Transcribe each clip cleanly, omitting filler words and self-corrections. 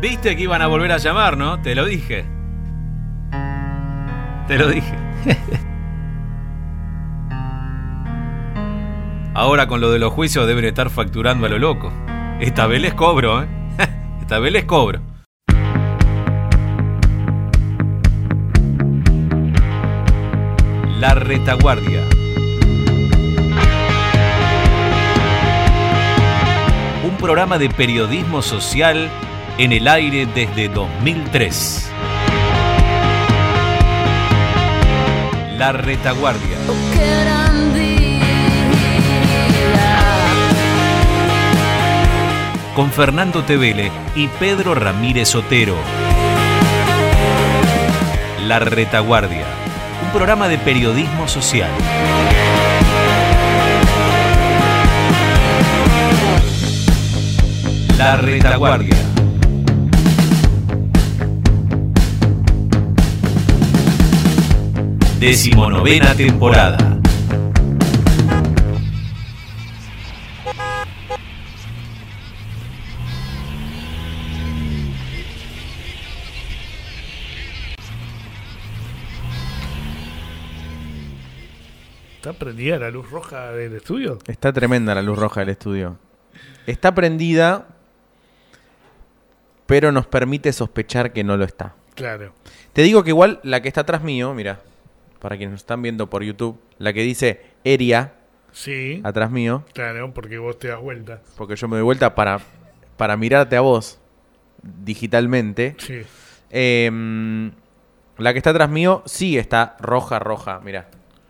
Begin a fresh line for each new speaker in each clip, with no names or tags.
Viste que iban a volver a llamar, ¿no? Te lo dije. Te lo dije. Ahora con lo de los juicios deben estar facturando a lo loco. Esta vez les cobro, ¿eh? Esta vez les cobro. La Retaguardia. Un programa de periodismo social en el aire desde 2003. La Retaguardia. Con Fernando Tevele y Pedro Ramírez Otero. La Retaguardia. Un programa de periodismo social. La Retaguardia. Decimonovena temporada.
¿Está prendida la luz roja del estudio?
Está tremenda la luz roja del estudio. Está prendida, pero nos permite sospechar que no lo está.
Claro.
Te digo que igual la que está atrás mío, mira, para quienes nos están viendo por YouTube, la que dice Eria,
Sí.
atrás mío,
Claro, porque vos te das vuelta.
porque yo me doy vuelta para mirarte a vos digitalmente.
Sí.
La que está atrás mío sí está roja, mira.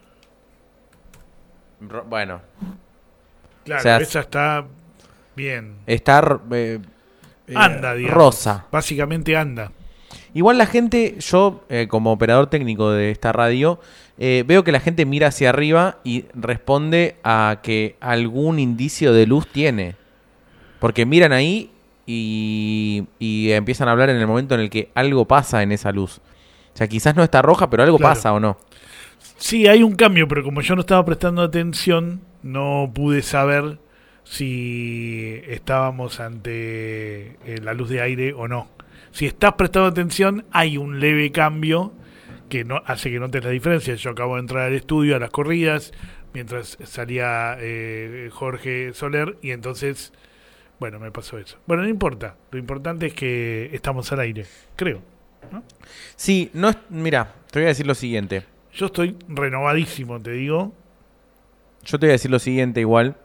Bueno,
Claro,
O sea,
esa está bien.
está
Anda, digamos.
rosa.
Básicamente anda.
Igual la gente, yo como operador técnico de esta radio, veo que la gente mira hacia arriba y responde a que algún indicio de luz tiene. Porque miran ahí y empiezan a hablar en el momento en el que algo pasa en esa luz. O sea, quizás no está roja, pero algo
Claro.
pasa o no.
Sí, hay un cambio, pero como yo no estaba prestando atención, no pude saber si estábamos ante la luz de aire o no. Si estás prestando atención, hay un leve cambio que no hace que notes la diferencia. Yo acabo de entrar al estudio a las corridas, mientras salía Jorge Soler, y entonces, bueno, me pasó eso. Bueno, no importa. Lo importante es que estamos al aire, creo, ¿no?
Sí, no es, mira, te voy a decir lo siguiente.
Yo estoy renovadísimo, te digo.
Yo te voy a decir lo siguiente igual,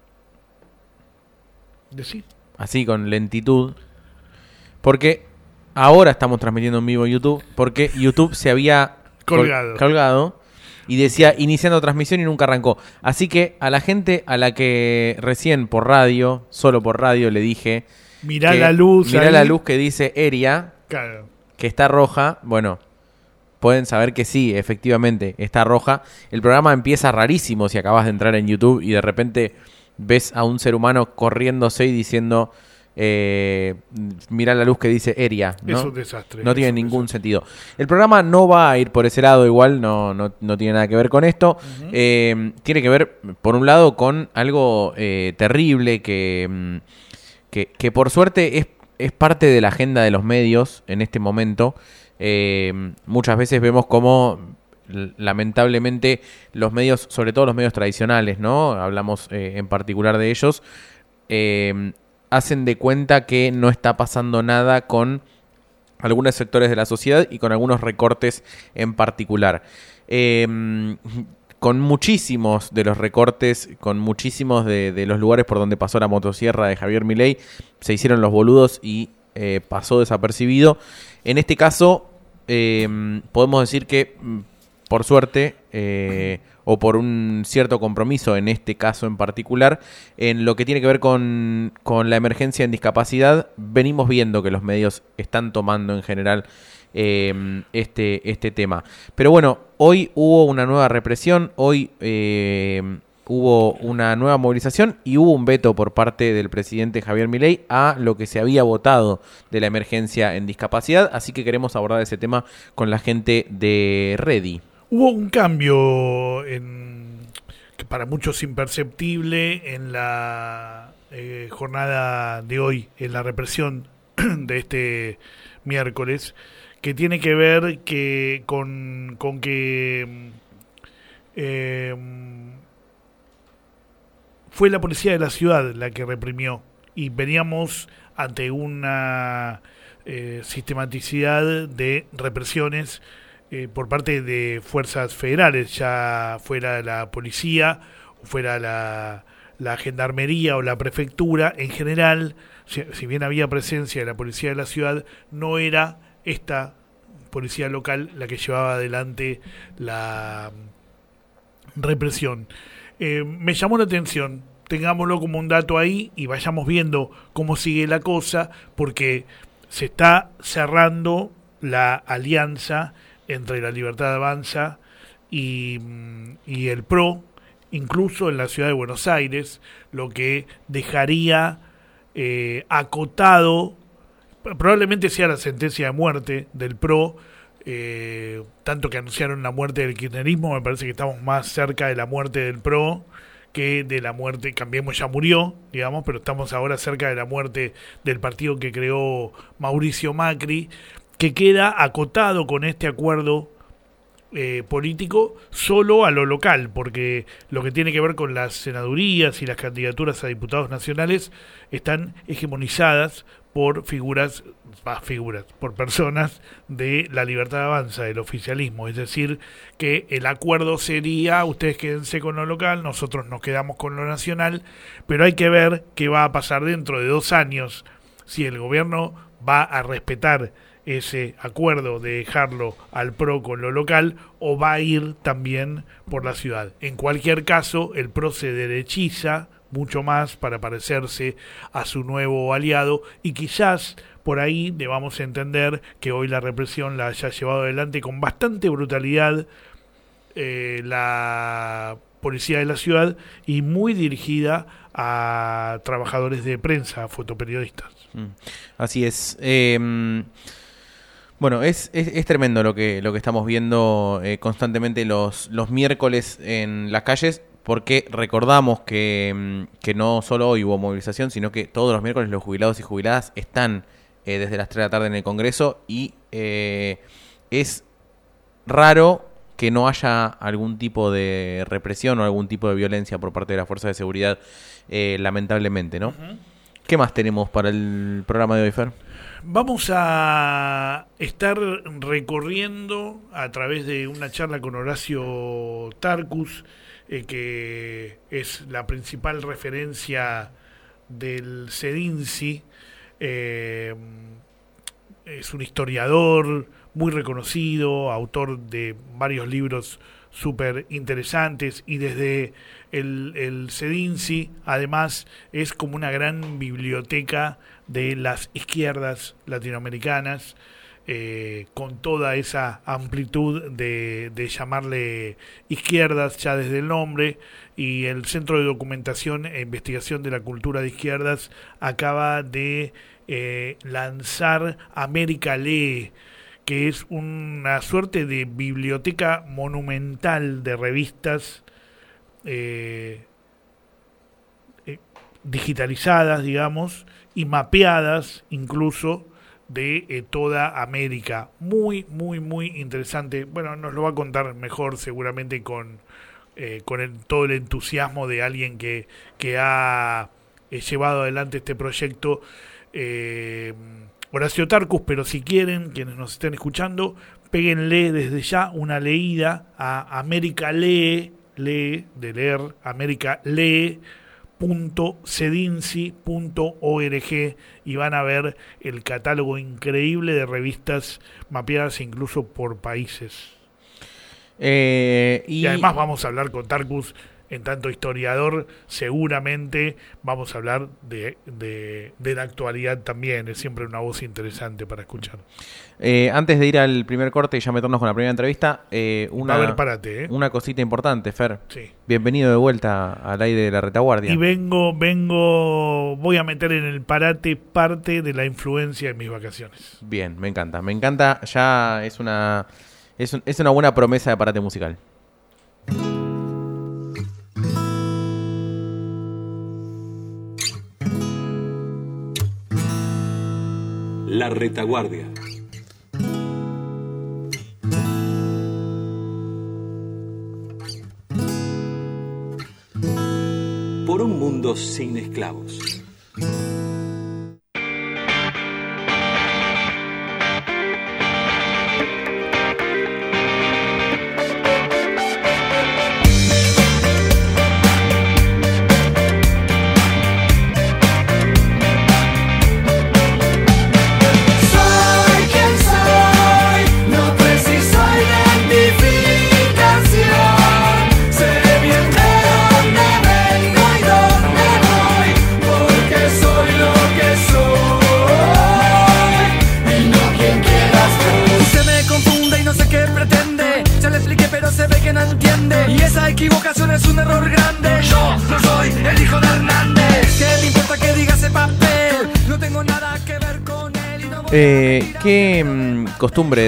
Decí.
así con lentitud. Porque ahora estamos transmitiendo en vivo en YouTube, porque YouTube se había colgado y decía iniciando transmisión y nunca arrancó. Así que a la gente a la que recién por radio, solo por radio, le dije...
Mirá la luz.
Mirá
ahí.
la luz que dice Eria,
Claro.
que está roja. Bueno, pueden saber que sí, efectivamente, está roja. El programa empieza rarísimo si acabas de entrar en YouTube y de repente ves a un ser humano corriéndose y diciendo... mirá la luz que dice Eria, ¿no?
Es un desastre.
No tiene
Es un
ningún
desastre.
sentido. El programa no va a ir por ese lado igual, no tiene nada que ver con esto.
Ujú.
Tiene que ver, por un lado, con algo terrible que por suerte es parte de la agenda de los medios en este momento. Muchas veces vemos cómo lamentablemente los medios, sobre todo los medios tradicionales, ¿no? Hablamos en particular de ellos, hacen de cuenta que no está pasando nada con algunos sectores de la sociedad y con algunos recortes en particular. Con muchísimos de los recortes, con muchísimos de los lugares por donde pasó la motosierra de Javier Milei, se hicieron los boludos y pasó desapercibido. En este caso, podemos decir que, por suerte, o por un cierto compromiso en este caso en particular, en lo que tiene que ver con la emergencia en discapacidad, venimos viendo que los medios están tomando en general este tema. Pero bueno, hoy hubo una nueva represión, hoy hubo una nueva movilización y hubo un veto por parte del presidente Javier Milei a lo que se había votado de la emergencia en discapacidad, así que queremos abordar ese tema con la gente de Ready.
Hubo un cambio que para muchos imperceptible en la jornada de hoy, en la represión de este miércoles, que tiene que ver con que fue la policía de la ciudad la que reprimió, y veníamos ante una sistematicidad de represiones por parte de fuerzas federales, ya fuera la policía, fuera la gendarmería o la prefectura. En general, si bien había presencia de la policía de la ciudad, no era esta policía local la que llevaba adelante la represión. Me llamó la atención, tengámoslo como un dato ahí y vayamos viendo cómo sigue la cosa, porque se está cerrando la alianza entre la Libertad Avanza y el PRO, incluso en la ciudad de Buenos Aires, lo que dejaría acotado, probablemente sea la sentencia de muerte del PRO, tanto que anunciaron la muerte del kirchnerismo. Me parece que estamos más cerca de la muerte del PRO que de la muerte. Cambiemos ya murió, digamos, pero estamos ahora cerca de la muerte del partido que creó Mauricio Macri, que queda acotado con este acuerdo político solo a lo local, porque lo que tiene que ver con las senadurías y las candidaturas a diputados nacionales están hegemonizadas por por personas de la Libertad Avanza, del oficialismo. Es decir, que el acuerdo sería: ustedes quédense con lo local, nosotros nos quedamos con lo nacional, pero hay que ver qué va a pasar dentro de 2 años, si el gobierno va a respetar ese acuerdo de dejarlo al PRO con lo local, o va a ir también por la ciudad. En cualquier caso, el PRO se derechiza mucho más para parecerse a su nuevo aliado, y quizás por ahí debamos entender que hoy la represión la haya llevado adelante con bastante brutalidad la policía de la ciudad, y muy dirigida a trabajadores de prensa, a fotoperiodistas.
Así es. Bueno, es tremendo lo que estamos viendo constantemente los miércoles en las calles, porque recordamos que no solo hoy hubo movilización, sino que todos los miércoles los jubilados y jubiladas están desde las 3 de la tarde en el Congreso, y es raro que no haya algún tipo de represión o algún tipo de violencia por parte de las fuerzas de seguridad, lamentablemente, ¿no? Uh-huh. ¿Qué más tenemos para el programa de hoy, Fer?
Vamos a estar recorriendo a través de una charla con Horacio Tarcus, que es la principal referencia del CEDINSI. Es un historiador muy reconocido, autor de varios libros súper interesantes, y desde el CEDINSI además es como una gran biblioteca de las izquierdas latinoamericanas, con toda esa amplitud de llamarle izquierdas ya desde el nombre. Y el Centro de Documentación e Investigación de la Cultura de Izquierdas acaba de lanzar América Lee, que es una suerte de biblioteca monumental de revistas digitalizadas, digamos, y mapeadas incluso de toda América. Muy, muy, muy interesante. Bueno, nos lo va a contar mejor seguramente con todo el entusiasmo de alguien que ha llevado adelante este proyecto, Horacio Tarcus. Pero si quieren, quienes nos estén escuchando, péguenle desde ya una leída a América Lee, de leer, América Lee.cedinsi.org, y van a ver el catálogo increíble de revistas mapeadas incluso por países. Y además vamos a hablar con Tarcus, en tanto historiador. Seguramente vamos a hablar de la actualidad también. Es siempre una voz interesante para escuchar.
Antes de ir al primer corte y ya meternos con la primera entrevista,
Va a haber parate,
una cosita importante, Fer.
Sí.
Bienvenido de vuelta al aire de la retaguardia.
Y voy a meter en el parate parte de la influencia de mis vacaciones.
Bien, me encanta. Ya es una buena promesa de parate musical.
La Retaguardia. Por un mundo sin esclavos.
Y esa equivocación es un error grande. Yo no soy el hijo de Hernández. ¿Qué me importa que diga ese papel? No tengo nada que ver con él y no voy
qué costumbre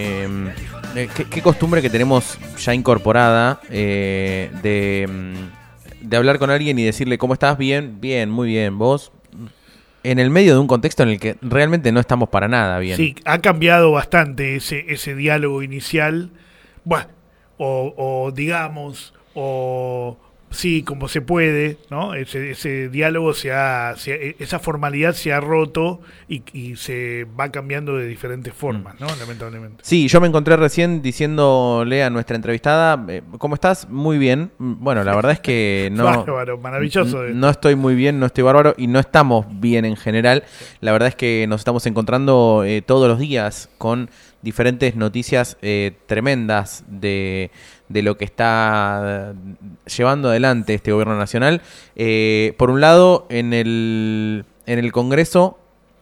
qué costumbre que tenemos ya incorporada de hablar con alguien y decirle ¿cómo estás? Bien, bien, muy bien. ¿Vos? En el medio de un contexto en el que realmente no estamos para nada bien.
Sí, ha cambiado bastante ese diálogo inicial. Bueno, o digamos, o sí, como se puede, ¿no? Ese diálogo esa formalidad se ha roto y se va cambiando de diferentes formas, ¿no? Lamentablemente.
Sí, yo me encontré recién diciéndole a nuestra entrevistada, ¿cómo estás? Muy bien. Bueno, la verdad es que no...
Bárbaro, maravilloso.
No estoy muy bien, no estoy bárbaro y no estamos bien en general. La verdad es que nos estamos encontrando todos los días con diferentes noticias tremendas de lo que está llevando adelante este gobierno nacional. Por un lado, en el Congreso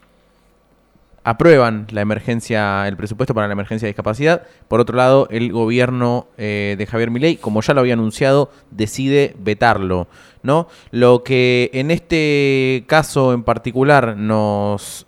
aprueban el presupuesto para la emergencia de discapacidad. Por otro lado, el gobierno de Javier Milei, como ya lo había anunciado, decide vetarlo, ¿no? Lo que en este caso en particular nos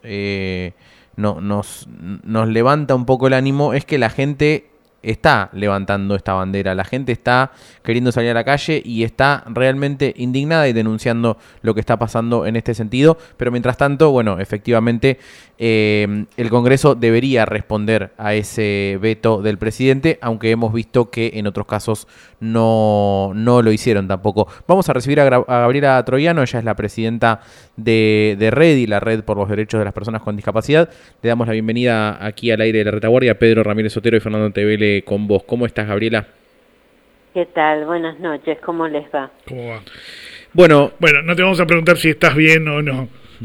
levanta un poco el ánimo es que la gente está levantando esta bandera, la gente está queriendo salir a la calle y está realmente indignada y denunciando lo que está pasando en este sentido, pero mientras tanto, bueno, efectivamente el Congreso debería responder a ese veto del presidente, aunque hemos visto que en otros casos no lo hicieron tampoco. Vamos a recibir a Gabriela Troiano, ella es la presidenta de REDI, la Red por los Derechos de las Personas con Discapacidad. Le damos la bienvenida aquí al aire de La Retaguardia, Pedro Ramírez Otero y Fernando Tevele con vos. ¿Cómo estás, Gabriela?
¿Qué tal? Buenas noches, ¿cómo les va?
¿Cómo va?
Bueno,
no te vamos a preguntar si estás bien o no.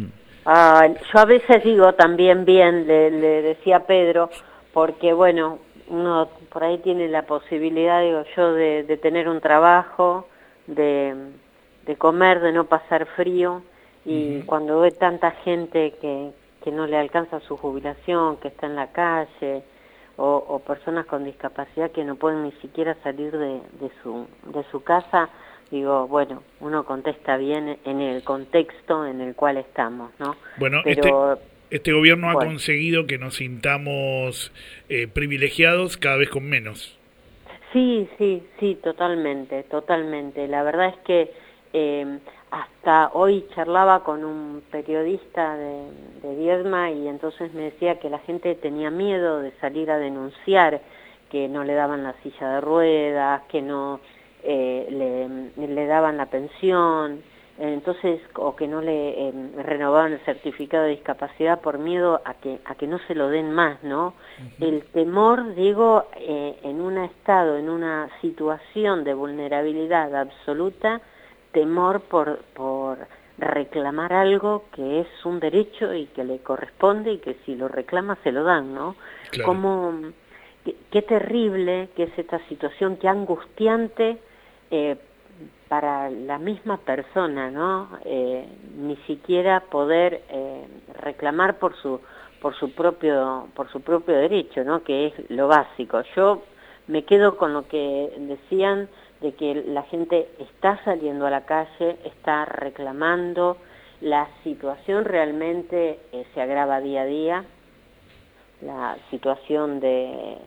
Yo a veces digo también bien, le decía a Pedro, porque bueno, uno por ahí tiene la posibilidad, digo yo, de tener un trabajo, de comer, de no pasar frío, y cuando ve tanta gente que no le alcanza su jubilación, que está en la calle, o personas con discapacidad que no pueden ni siquiera salir de su casa, digo, bueno, uno contesta bien en el contexto en el cual estamos, ¿no?
Bueno,
pero
este gobierno ha conseguido que nos sintamos privilegiados cada vez con menos.
Sí, totalmente. La verdad es que hasta hoy charlaba con un periodista de Viedma y entonces me decía que la gente tenía miedo de salir a denunciar, que no le daban la silla de ruedas, que no le daban la pensión, entonces, o que no le renovaban el certificado de discapacidad por miedo a que no se lo den más, ¿no? El temor, digo, en un estado, en una situación de vulnerabilidad absoluta, temor por reclamar algo que es un derecho y que le corresponde y que si lo reclama se lo dan, ¿no? Claro. Qué terrible que es esta situación, qué angustiante para la misma persona, ¿no? Ni siquiera poder reclamar por su propio derecho, ¿no? Que es lo básico. Yo me quedo con lo que decían de que la gente está saliendo a la calle, está reclamando, la situación realmente se agrava día a día, la situación de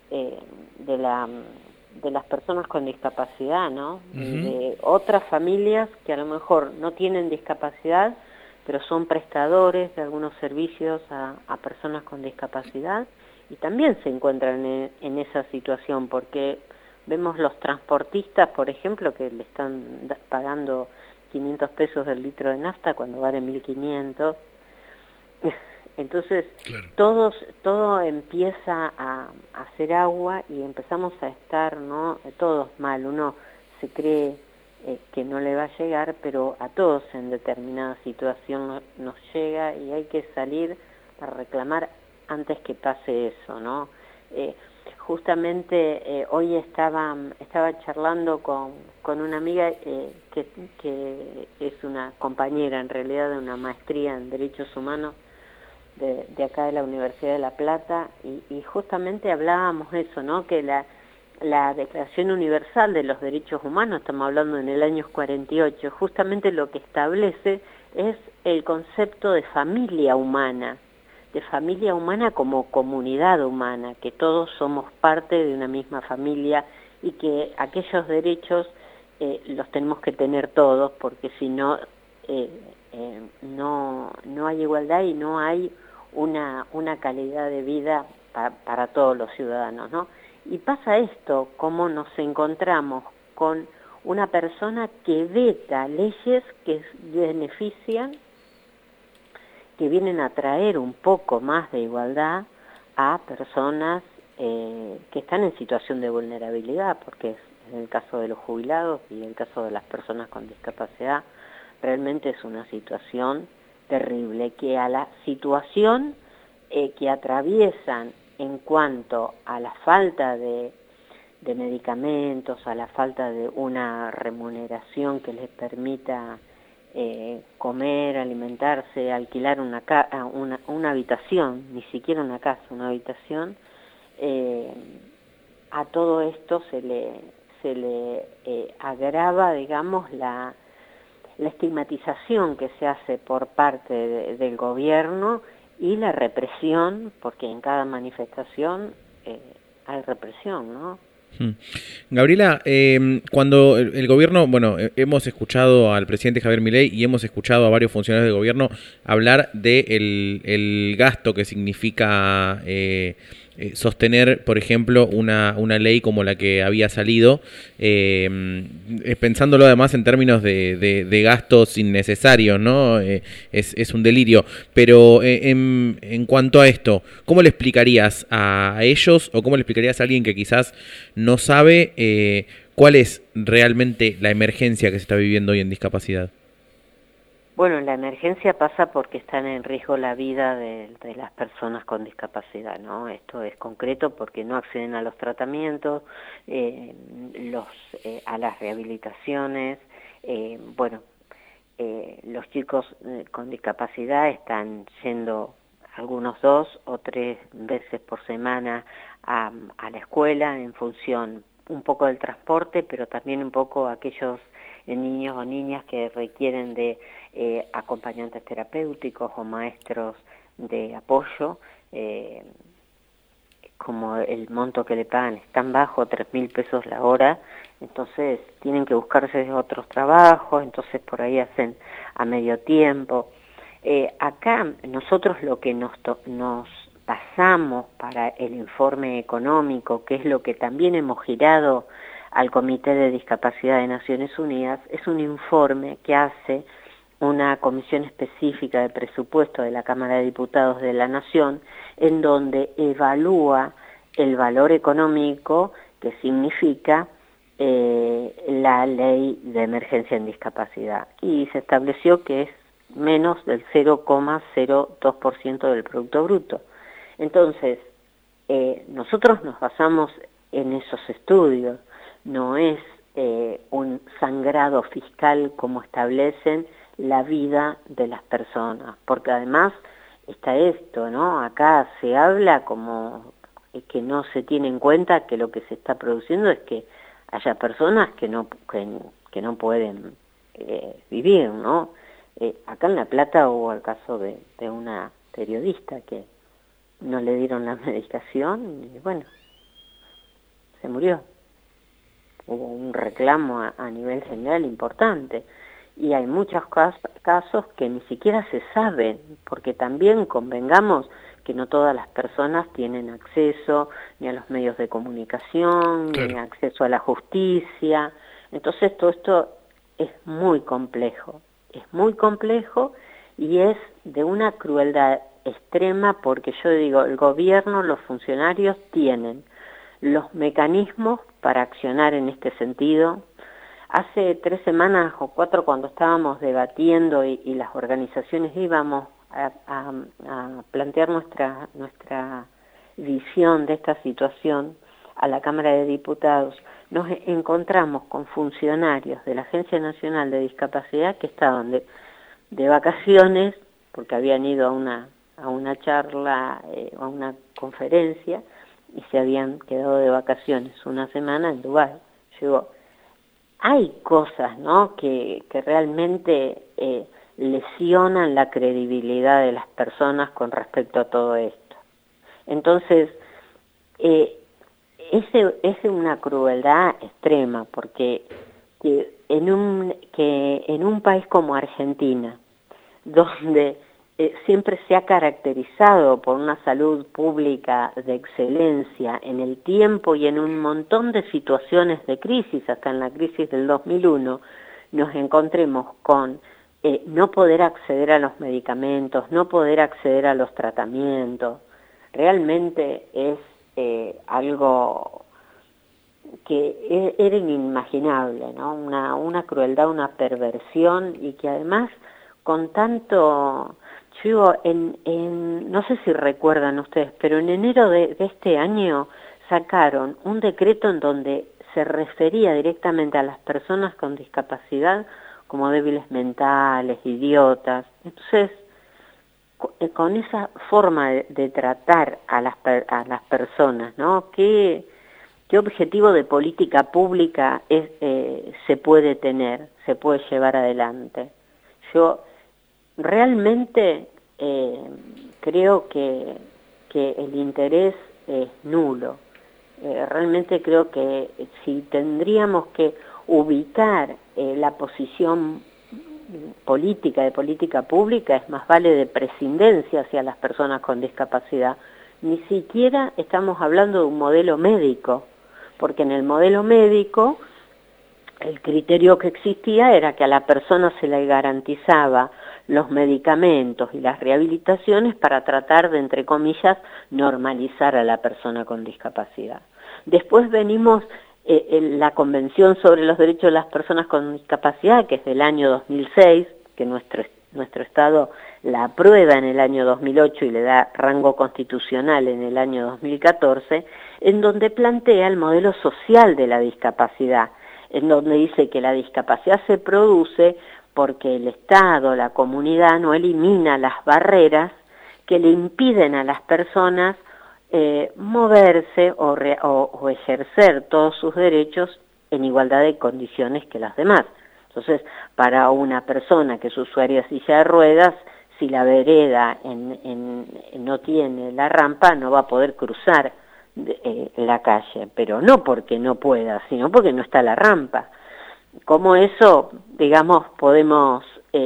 las personas con discapacidad, ¿no? De otras familias que a lo mejor no tienen discapacidad, pero son prestadores de algunos servicios a personas con discapacidad y también se encuentran en esa situación, porque vemos los transportistas, por ejemplo, que le están pagando 500 pesos el litro de nafta cuando vale 1.500. Entonces, claro, todo empieza a hacer agua y empezamos a estar, ¿no?, todos mal. Uno se cree que no le va a llegar, pero a todos en determinada situación nos llega y hay que salir para reclamar antes que pase eso, ¿no? Justamente hoy estaba charlando con una amiga que es una compañera en realidad de una maestría en Derechos Humanos de acá de la Universidad de La Plata, y justamente hablábamos eso, ¿no?, que la Declaración Universal de los Derechos Humanos, estamos hablando en el año 48, justamente lo que establece es el concepto de familia humana como comunidad humana, que todos somos parte de una misma familia y que aquellos derechos los tenemos que tener todos, porque si no, no hay igualdad y no hay una calidad de vida para todos los ciudadanos, ¿no? Y pasa esto, cómo nos encontramos con una persona que veta leyes que benefician, que vienen a traer un poco más de igualdad a personas que están en situación de vulnerabilidad, porque es en el caso de los jubilados y en el caso de las personas con discapacidad, realmente es una situación terrible, que a la situación que atraviesan en cuanto a la falta de medicamentos, a la falta de una remuneración que les permita comer, alimentarse, alquilar una habitación, ni siquiera una casa, una habitación, a todo esto se le agrava, digamos, la estigmatización que se hace por parte del gobierno y la represión, porque en cada manifestación hay represión, ¿no?
Gabriela, cuando el gobierno, bueno, hemos escuchado al presidente Javier Milei y hemos escuchado a varios funcionarios del gobierno hablar de el gasto que significa sostener, por ejemplo, una ley como la que había salido, pensándolo además en términos de gastos innecesarios, ¿no? Es un delirio. Pero en cuanto a esto, ¿cómo le explicarías a ellos o cómo le explicarías a alguien que quizás no sabe cuál es realmente la emergencia que se está viviendo hoy en discapacidad?
Bueno, la emergencia pasa porque están en riesgo la vida de las personas con discapacidad, ¿no? Esto es concreto porque no acceden a los tratamientos, a las rehabilitaciones. Los chicos con discapacidad están yendo algunos 2 o 3 veces por semana a la escuela en función un poco del transporte, pero también un poco aquellos niños o niñas que requieren de acompañantes terapéuticos o maestros de apoyo, como el monto que le pagan es tan bajo, 3.000 pesos la hora, entonces tienen que buscarse otros trabajos, entonces por ahí hacen a medio tiempo. Acá nosotros lo que nos pasamos para el informe económico, que es lo que también hemos girado al Comité de Discapacidad de Naciones Unidas, es un informe que hace una comisión específica de presupuesto de la Cámara de Diputados de la Nación, en donde evalúa el valor económico que significa la ley de emergencia en discapacidad. Y se estableció que es menos del 0,02% del Producto Bruto. Entonces, nosotros nos basamos en esos estudios, no es un sangrado fiscal como establecen la vida de las personas, porque además está esto, ¿no? Acá se habla como que no se tiene en cuenta que lo que se está produciendo es que haya personas que no pueden vivir, ¿no? Acá en La Plata hubo el caso de una periodista que no le dieron la medicación y bueno, se murió. Hubo un reclamo a nivel general importante y hay muchos casos que ni siquiera se saben, porque también convengamos que no todas las personas tienen acceso ni a los medios de comunicación,
Claro.
ni acceso a la justicia. Entonces todo esto es muy complejo y es de una crueldad extrema, porque yo digo, el gobierno, los funcionarios tienen los mecanismos para accionar en este sentido. Hace 3 semanas o 4, cuando estábamos debatiendo y las organizaciones íbamos a plantear nuestra visión de esta situación a la Cámara de Diputados, nos encontramos con funcionarios de la Agencia Nacional de Discapacidad que estaban de vacaciones, porque habían ido a una charla, a una conferencia, y se habían quedado de vacaciones una semana en Dubái. Yo hay cosas, ¿no?, que realmente lesionan la credibilidad de las personas con respecto a todo esto. Entonces, es una crueldad extrema, porque que en un país como Argentina, donde siempre se ha caracterizado por una salud pública de excelencia en el tiempo y en un montón de situaciones de crisis, hasta en la crisis del 2001, nos encontremos con no poder acceder a los medicamentos, no poder acceder a los tratamientos. Realmente es algo que era inimaginable, ¿no? Una crueldad, una perversión, y que además con tanto... Yo no sé si recuerdan ustedes, pero en enero de este año sacaron un decreto en donde se refería directamente a las personas con discapacidad como débiles mentales, idiotas. Entonces, con esa forma de tratar a las personas, ¿no? ¿Qué objetivo de política pública se puede tener, se puede llevar adelante? Yo realmente creo que el interés es nulo. Realmente creo que si tendríamos que ubicar la posición política, de política pública, es más vale de prescindencia hacia las personas con discapacidad. Ni siquiera estamos hablando de un modelo médico, porque en el modelo médico el criterio que existía era que a la persona se le garantizaba los medicamentos y las rehabilitaciones para tratar de, entre comillas, normalizar a la persona con discapacidad. Después venimos la Convención sobre los Derechos de las Personas con Discapacidad, que es del año 2006, que nuestro Estado la aprueba en el año 2008 y le da rango constitucional en el año 2014, en donde plantea el modelo social de la discapacidad, en donde dice que la discapacidad se produce porque el Estado, la comunidad, no elimina las barreras que le impiden a las personas moverse o ejercer todos sus derechos en igualdad de condiciones que las demás. Entonces, para una persona que es usuaria de silla de ruedas, si la vereda no tiene la rampa, no va a poder cruzar la calle, pero no porque no pueda, sino porque no está la rampa. Como eso, digamos, podemos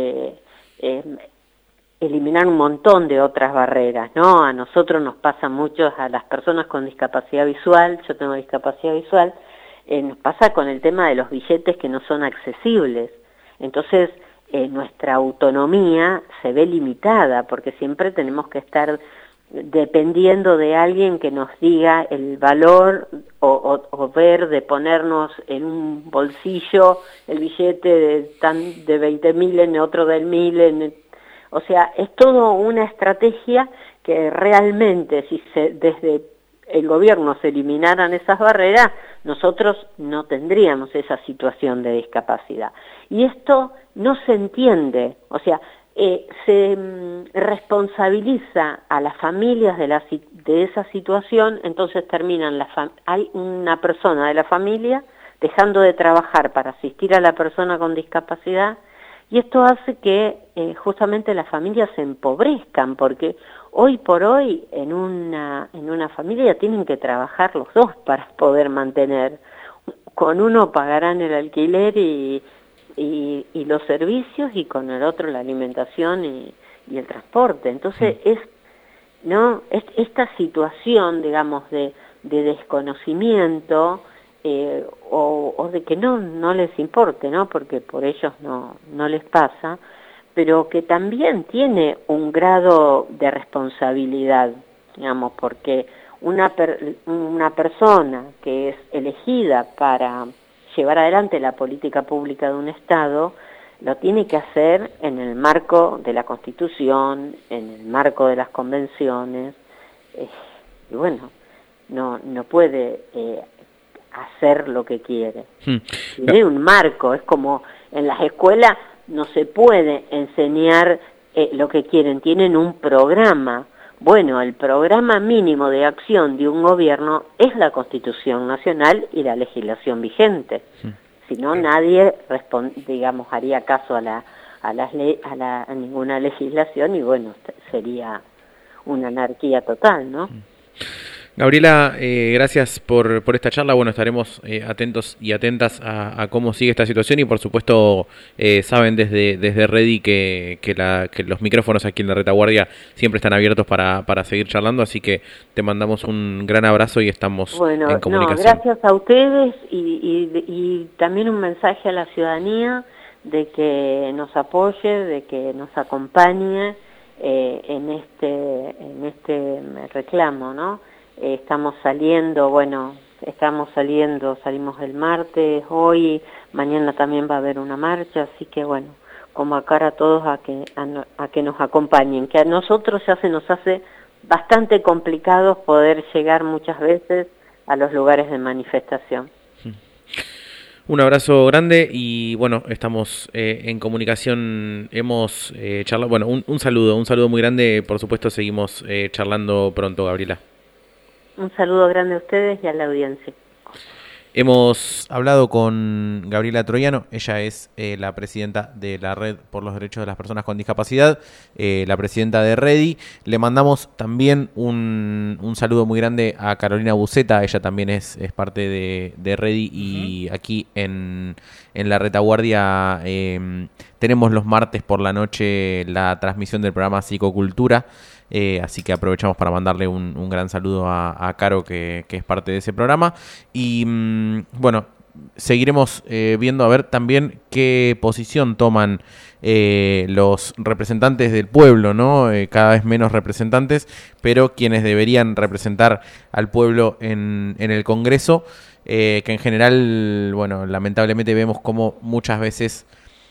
eliminar un montón de otras barreras, ¿no? A nosotros nos pasa mucho, a las personas con discapacidad visual, yo tengo discapacidad visual, nos pasa con el tema de los billetes que no son accesibles. Entonces, nuestra autonomía se ve limitada, porque siempre tenemos que estar dependiendo de alguien que nos diga el valor o ver de ponernos en un bolsillo el billete de 20.000, en otro del 1.000, o sea, es todo una estrategia que realmente si desde el gobierno se eliminaran esas barreras, nosotros no tendríamos esa situación de discapacidad. Y esto no se entiende, o sea, se responsabiliza a las familias de esa situación, entonces hay una persona de la familia dejando de trabajar para asistir a la persona con discapacidad, y esto hace que justamente las familias se empobrezcan, porque hoy por hoy en una familia tienen que trabajar los dos para poder mantener. Con uno pagarán el alquiler y y los servicios, y con el otro la alimentación y el transporte. Entonces esta situación, digamos, de desconocimiento o de que no les importe, ¿no? Porque por ellos no les pasa, pero que también tiene un grado de responsabilidad, digamos, porque una persona que es elegida para llevar adelante la política pública de un Estado, lo tiene que hacer en el marco de la Constitución, en el marco de las convenciones, y bueno, no puede hacer lo que quiere. Tiene un marco, es como en las escuelas no se puede enseñar lo que quieren, tienen un programa. Bueno, el programa mínimo de acción de un gobierno es la Constitución Nacional y la legislación vigente. Si no, nadie haría caso a ninguna legislación, y bueno, sería una anarquía total, ¿no?
Gabriela, gracias por esta charla. Bueno, estaremos atentos y atentas a cómo sigue esta situación, y por supuesto saben desde Ready que los micrófonos aquí en la retaguardia siempre están abiertos para seguir charlando, así que te mandamos un gran abrazo y estamos en comunicación.
Gracias a ustedes y también un mensaje a la ciudadanía de que nos apoye, de que nos acompañe en este reclamo, ¿no? Estamos saliendo, salimos el martes, hoy, mañana también va a haber una marcha, así que bueno, convocar a todos a que nos acompañen, que a nosotros ya se nos hace bastante complicado poder llegar muchas veces a los lugares de manifestación.
Un abrazo grande y bueno, estamos en comunicación, hemos charlado, bueno, un saludo muy grande, por supuesto seguimos charlando pronto, Gabriela.
Un saludo grande a ustedes y a la audiencia.
Hemos hablado con Gabriela Troiano, ella es la presidenta de la Red por los Derechos de las Personas con Discapacidad, la presidenta de Ready. Le mandamos también un saludo muy grande a Carolina Buceta, ella también es parte de Ready, y aquí en la retaguardia tenemos los martes por la noche la transmisión del programa Psicocultura. Así que aprovechamos para mandarle un gran saludo a Caro, que es parte de ese programa. Y bueno, seguiremos viendo a ver también qué posición toman los representantes del pueblo, ¿no? Cada vez menos representantes, pero quienes deberían representar al pueblo en el Congreso, que en general, bueno, lamentablemente vemos como muchas veces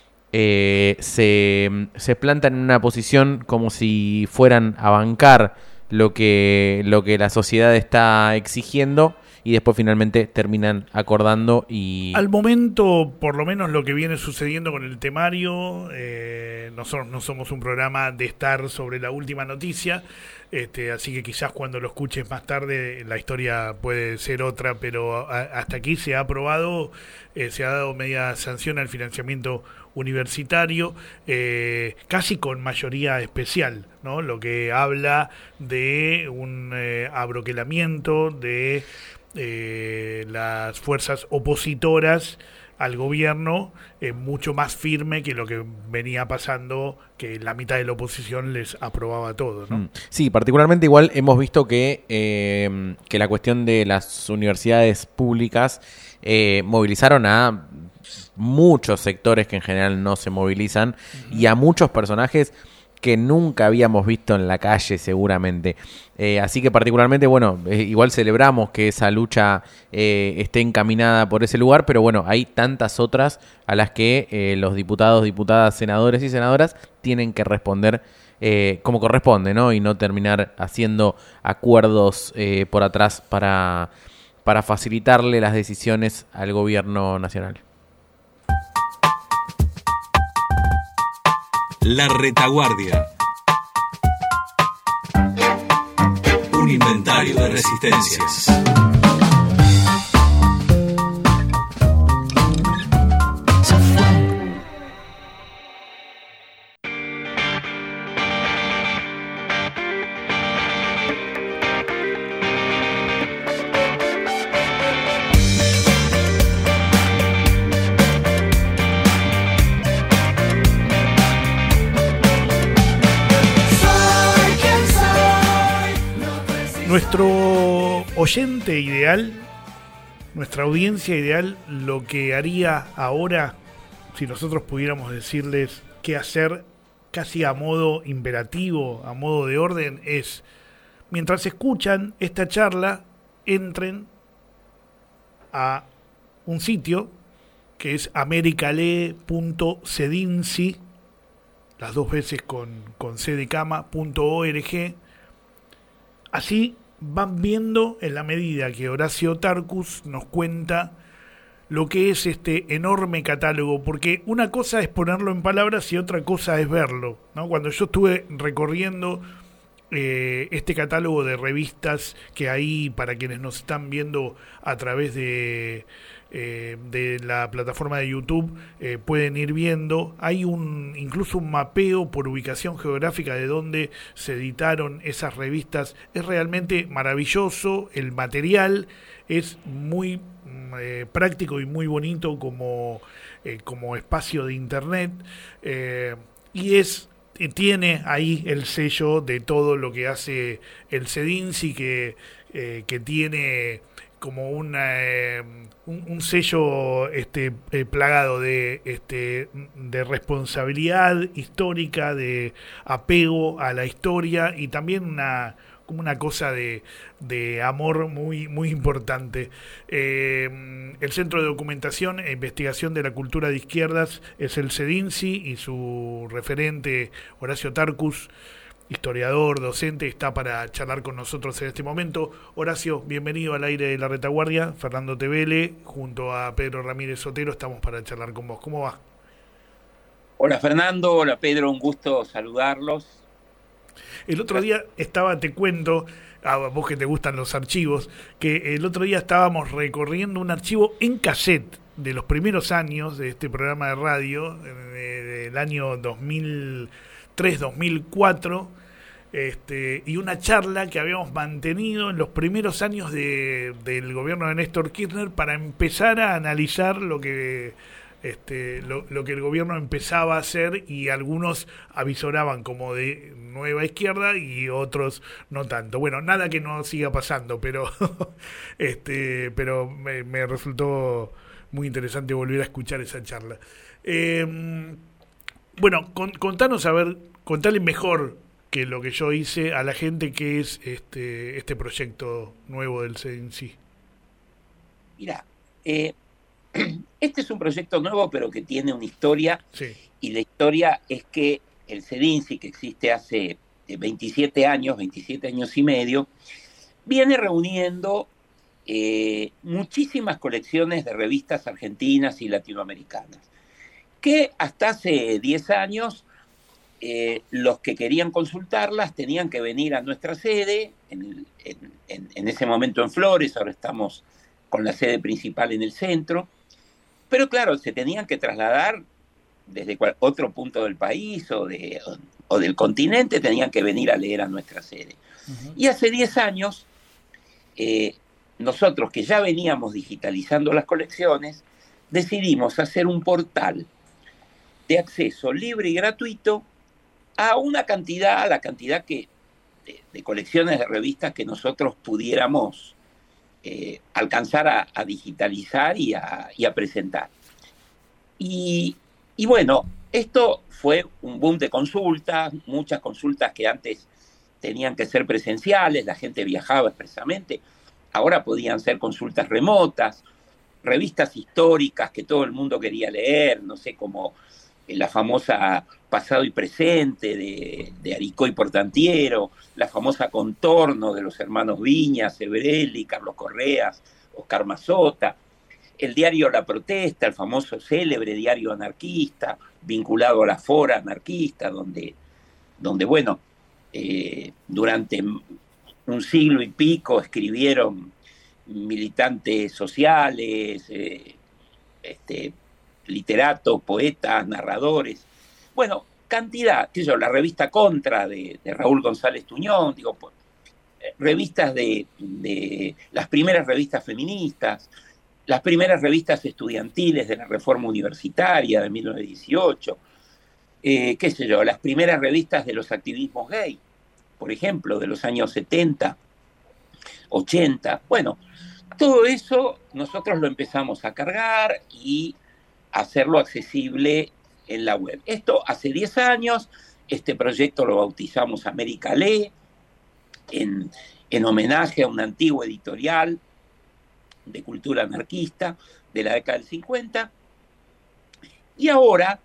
se plantan en una posición como si fueran a bancar lo que la sociedad está exigiendo, y después finalmente terminan acordando. Y
al momento, por lo menos lo que viene sucediendo con el temario, nosotros no somos un programa de estar sobre la última noticia, así que quizás cuando lo escuches más tarde la historia puede ser otra, pero hasta aquí se ha aprobado, se ha dado media sanción al financiamiento universitario, casi con mayoría especial, ¿no? Lo que habla de un abroquelamiento de las fuerzas opositoras al gobierno, mucho más firme que lo que venía pasando, que la mitad de la oposición les aprobaba todo, ¿no?
Sí, particularmente igual hemos visto que la cuestión de las universidades públicas movilizaron a muchos sectores que en general no se movilizan, y a muchos personajes que nunca habíamos visto en la calle seguramente. Así que particularmente, bueno, igual celebramos que esa lucha esté encaminada por ese lugar, pero bueno, hay tantas otras a las que los diputados, diputadas, senadores y senadoras tienen que responder como corresponde, ¿no? Y no terminar haciendo acuerdos por atrás para facilitarle las decisiones al gobierno nacional.
La retaguardia. Un inventario de resistencias.
Nuestro oyente ideal, nuestra audiencia ideal, lo que haría ahora, si nosotros pudiéramos decirles qué hacer casi a modo imperativo, a modo de orden, es, mientras escuchan esta charla, entren a un sitio que es americale.cedinsi, las dos veces con C de cama.org. Así van viendo en la medida que Horacio Tarcus nos cuenta lo que es este enorme catálogo, porque una cosa es ponerlo en palabras y otra cosa es verlo, ¿no? Cuando yo estuve recorriendo este catálogo de revistas que hay, para quienes nos están viendo a través de la plataforma de YouTube, pueden ir viendo, hay incluso un mapeo por ubicación geográfica de donde se editaron esas revistas. Es realmente maravilloso, el material es muy práctico y muy bonito como espacio de internet, y tiene ahí el sello de todo lo que hace el CEDINSI, que tiene como un sello plagado de responsabilidad histórica, de apego a la historia, y también como una cosa de amor muy, muy importante. El Centro de Documentación e Investigación de la Cultura de Izquierdas es el CEDINSI, y su referente, Horacio Tarcus, historiador, docente, está para charlar con nosotros en este momento. Horacio, bienvenido al aire de La Retaguardia. Fernando Tevele, junto a Pedro Ramírez Sotero, estamos para charlar con vos. ¿Cómo va?
Hola Fernando, hola Pedro, un gusto saludarlos.
El otro día te cuento, a vos que te gustan los archivos, que el otro día estábamos recorriendo un archivo en cassette de los primeros años de este programa de radio, del año 2003-2004, y una charla que habíamos mantenido en los primeros años del gobierno de Néstor Kirchner, para empezar a analizar lo que el gobierno empezaba a hacer, y algunos avisoraban como de nueva izquierda y otros no tanto. Bueno, nada que no siga pasando, pero pero me resultó muy interesante volver a escuchar esa charla. Bueno, contale mejor que lo que yo hice a la gente que es este proyecto nuevo del CEDINSI.
Mira, este es un proyecto nuevo, pero que tiene una historia, sí. Y la historia es que el CEDINSI, que existe hace 27 años y medio, viene reuniendo muchísimas colecciones de revistas argentinas y latinoamericanas, que hasta hace 10 años los que querían consultarlas tenían que venir a nuestra sede, en ese momento en Flores, ahora estamos con la sede principal en el centro. Pero claro, se tenían que trasladar desde otro punto del país o del continente, tenían que venir a leer a nuestra sede. Uh-huh. Y hace 10 años, nosotros que ya veníamos digitalizando las colecciones, decidimos hacer un portal de acceso libre y gratuito a la cantidad de colecciones de revistas que nosotros pudiéramos alcanzar a digitalizar y a presentar. Y bueno, esto fue un boom de consultas, muchas consultas que antes tenían que ser presenciales, la gente viajaba expresamente, ahora podían ser consultas remotas, revistas históricas que todo el mundo quería leer, no sé, como la famosa Pasado y Presente de Aricó y Portantiero, la famosa Contorno de los hermanos Viñas, Severelli, Carlos Correas, Oscar Mazota, el diario La Protesta, el famoso célebre diario anarquista, vinculado a la Fora anarquista, donde bueno, durante un siglo y pico escribieron militantes sociales, literatos, poetas, narradores. Bueno, cantidad, la revista Contra de Raúl González Tuñón, revistas de las primeras revistas feministas, las primeras revistas estudiantiles de la Reforma Universitaria de 1918, las primeras revistas de los activismos gay, por ejemplo, de los años 70, 80. Bueno, todo eso nosotros lo empezamos a cargar y hacerlo accesible en la web. Esto hace 10 años, este proyecto lo bautizamos América Lee, en homenaje a un antiguo editorial de cultura anarquista de la década del 50. Y ahora,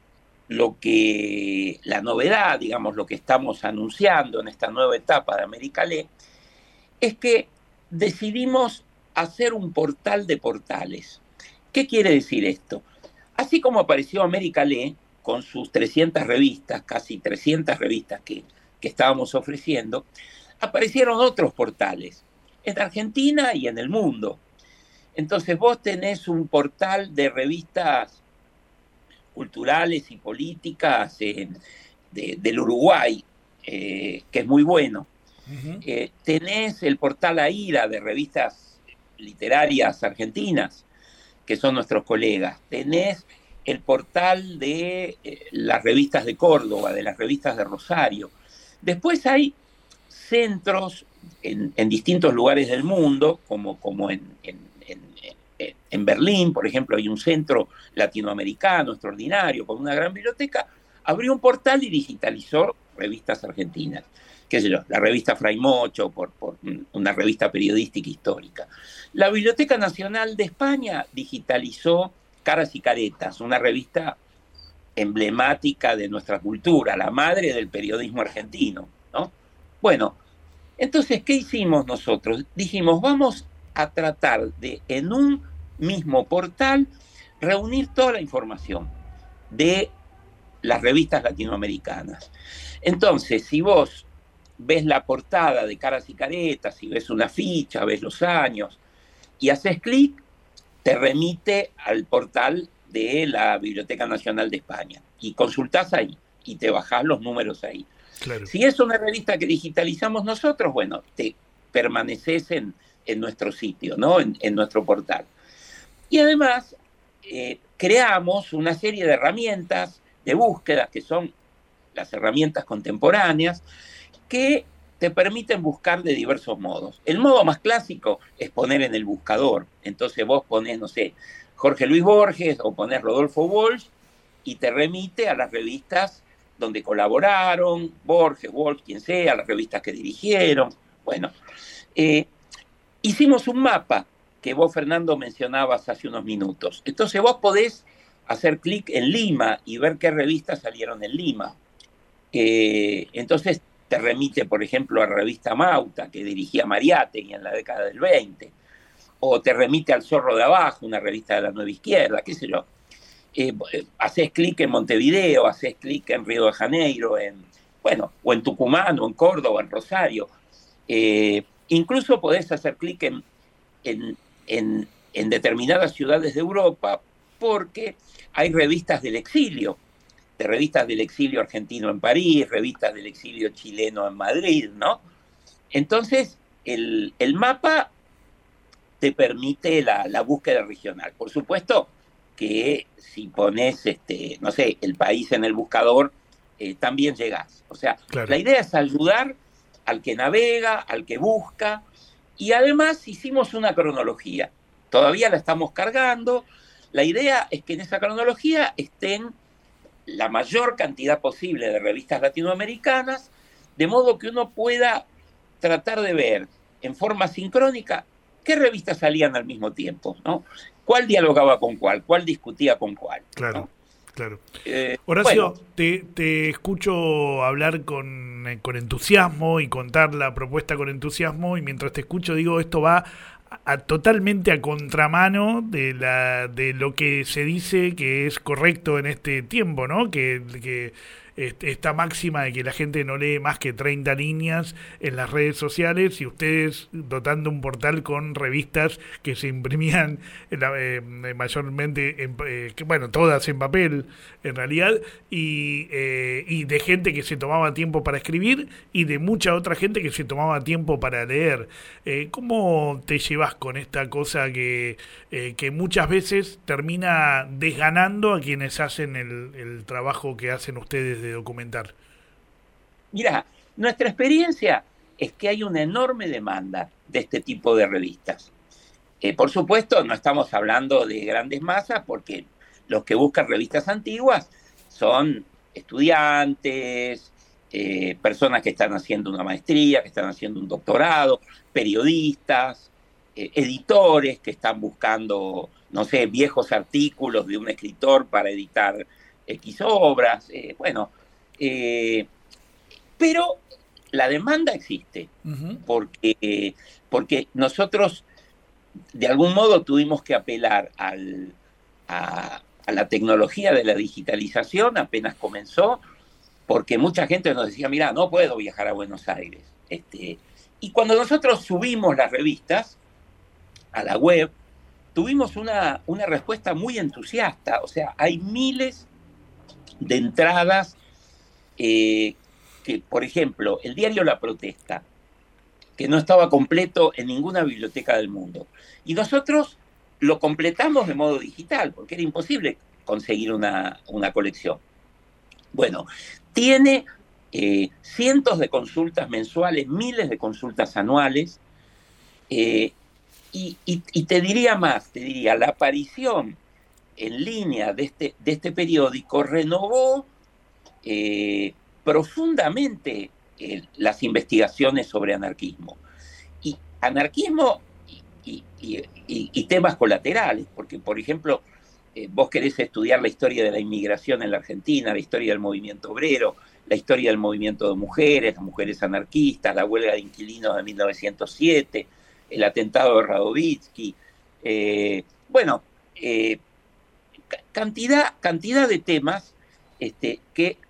la novedad, digamos, lo que estamos anunciando en esta nueva etapa de América Lee, es que decidimos hacer un portal de portales. ¿Qué quiere decir esto? Así como apareció América Lee, con sus 300 revistas, casi 300 revistas que estábamos ofreciendo, aparecieron otros portales, en Argentina y en el mundo. Entonces vos tenés un portal de revistas culturales y políticas del Uruguay, que es muy bueno.
Ujú.
Tenés el portal AIRA de revistas literarias argentinas, que son nuestros colegas. Tenés el portal de las revistas de Córdoba, de las revistas de Rosario. Después hay centros en distintos lugares del mundo, como en Berlín, por ejemplo, hay un centro latinoamericano extraordinario con una gran biblioteca. Abrió un portal y digitalizó revistas argentinas. Qué sé yo, la revista Fray Mocho, por una revista periodística histórica. La Biblioteca Nacional de España digitalizó Caras y Caretas, una revista emblemática de nuestra cultura, la madre del periodismo argentino, ¿no? Bueno, entonces, ¿qué hicimos nosotros? Dijimos, vamos a tratar de, en un mismo portal, reunir toda la información de las revistas latinoamericanas. Entonces, si vos ves la portada de Caras y Caretas, si ves una ficha, ves los años, y haces clic, te remite al portal de la Biblioteca Nacional de España. Y consultás ahí, y te bajás los números ahí.
Claro.
Si es una revista que digitalizamos nosotros, bueno, te permaneces en nuestro sitio, ¿no? En nuestro portal. Y además, creamos una serie de herramientas de búsqueda, que son las herramientas contemporáneas, que te permiten buscar de diversos modos. El modo más clásico es poner en el buscador. Entonces vos ponés, no sé, Jorge Luis Borges o ponés Rodolfo Walsh y te remite a las revistas donde colaboraron, Borges, Walsh, quien sea, las revistas que dirigieron. Bueno, hicimos un mapa que vos, Fernando, mencionabas hace unos minutos. Entonces vos podés hacer clic en Lima y ver qué revistas salieron en Lima. Entonces te remite, por ejemplo, a la revista Mauta, que dirigía Mariátegui en la década del 20, o te remite al Zorro de Abajo, una revista de la Nueva Izquierda, qué sé yo. Haces clic en Montevideo, haces clic en Río de Janeiro, o en Tucumán, o en Córdoba, en Rosario. Incluso podés hacer clic en determinadas ciudades de Europa, porque hay revistas del exilio, de revistas del exilio argentino en París, revistas del exilio chileno en Madrid, ¿no? Entonces, el mapa te permite la búsqueda regional. Por supuesto que si pones, no sé, el país en el buscador, también llegás. O sea,
Claro.
La idea es ayudar al que navega, al que busca, y además hicimos una cronología. Todavía la estamos cargando. La idea es que en esa cronología estén la mayor cantidad posible de revistas latinoamericanas, de modo que uno pueda tratar de ver en forma sincrónica qué revistas salían al mismo tiempo, ¿no? ¿Cuál dialogaba con cuál discutía con cuál?
Claro,
¿no?
claro. Horacio,
Bueno,
te escucho hablar con entusiasmo y contar la propuesta con entusiasmo, y mientras te escucho digo, esto va totalmente a contramano de lo que se dice que es correcto en este tiempo, ¿no? Que esta máxima de que la gente no lee más que 30 líneas en las redes sociales, y ustedes dotando un portal con revistas que se imprimían mayormente, todas en papel en realidad, y de gente que se tomaba tiempo para escribir y de mucha otra gente que se tomaba tiempo para leer. ¿Cómo te llevas con esta cosa que muchas veces termina desganando a quienes hacen el trabajo que hacen ustedes de documentar?
mira, nuestra experiencia es que hay una enorme demanda de este tipo de revistas. Por supuesto, no estamos hablando de grandes masas, porque los que buscan revistas antiguas son estudiantes, personas que están haciendo una maestría, que están haciendo un doctorado, periodistas, editores que están buscando, no sé, viejos artículos de un escritor para editar X obras. Pero la demanda existe, porque nosotros de algún modo tuvimos que apelar a la tecnología de la digitalización apenas comenzó, porque mucha gente nos decía, mira, no puedo viajar a Buenos Aires. Y cuando nosotros subimos las revistas a la web, tuvimos una respuesta muy entusiasta. O sea, hay miles de entradas que, por ejemplo, el diario La Protesta, que no estaba completo en ninguna biblioteca del mundo. Y nosotros lo completamos de modo digital, porque era imposible conseguir una colección. Bueno, tiene cientos de consultas mensuales, miles de consultas anuales, y te diría más, la aparición en línea de este periódico renovó profundamente las investigaciones sobre anarquismo. Y anarquismo y temas colaterales, porque, por ejemplo, vos querés estudiar la historia de la inmigración en la Argentina, la historia del movimiento obrero, la historia del movimiento de mujeres, las mujeres anarquistas, la huelga de inquilinos de 1907, el atentado de Radovítsky, cantidad de temas que